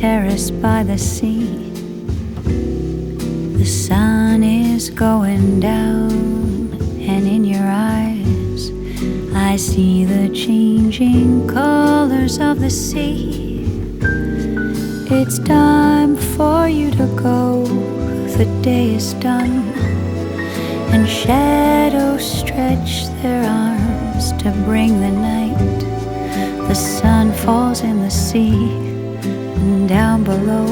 terrace by the sea. The sun is going down, and in your eyes I see the changing colors of the sea. It's time for you to go, the day is done, and shadows stretch their arms to bring the night. The sun falls in the sea, and down below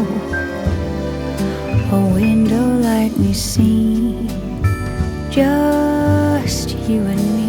a window light we see, just you and me.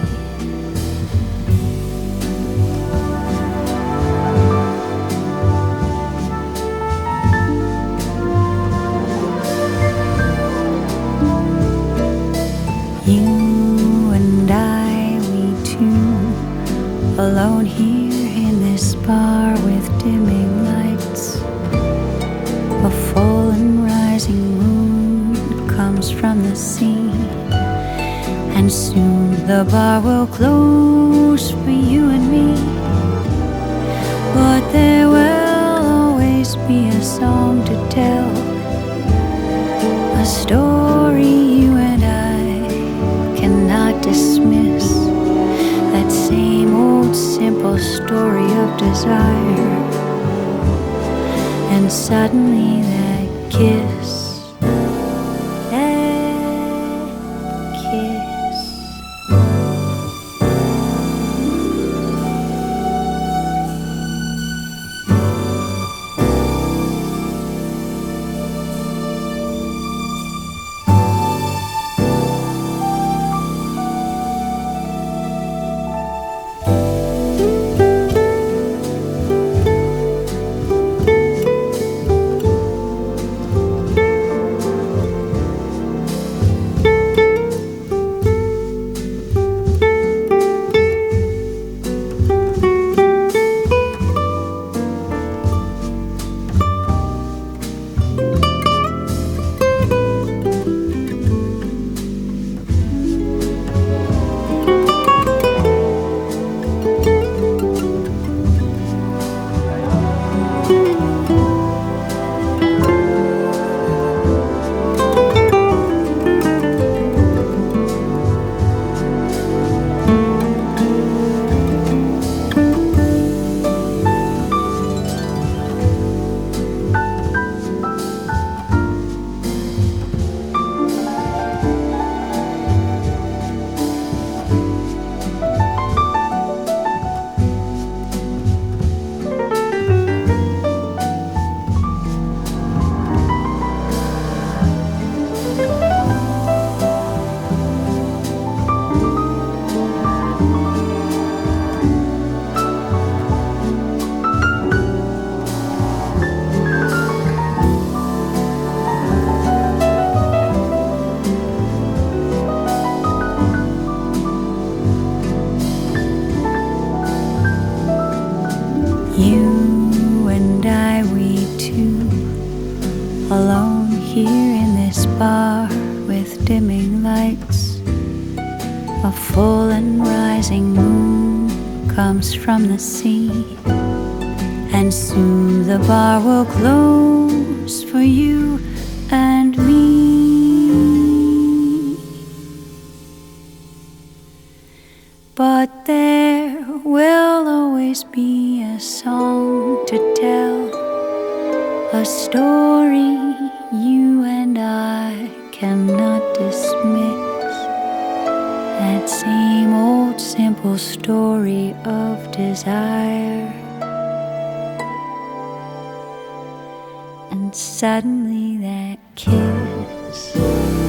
You and I, we two, alone here in this bar with dimming lights. A full and rising moon comes from the sea, and soon the bar will close for you and me. But there will always be a song to tell, a story you and I cannot dismiss, that same old simple story of desire. And suddenly that kiss, that kiss. You and I, we two, alone here in this bar with dimming lights. A full and rising moon comes from the sea, and soon the bar will close for you and me. But there will always be a song to tell, a story you and I cannot dismiss, that same old simple story of desire. And suddenly that kiss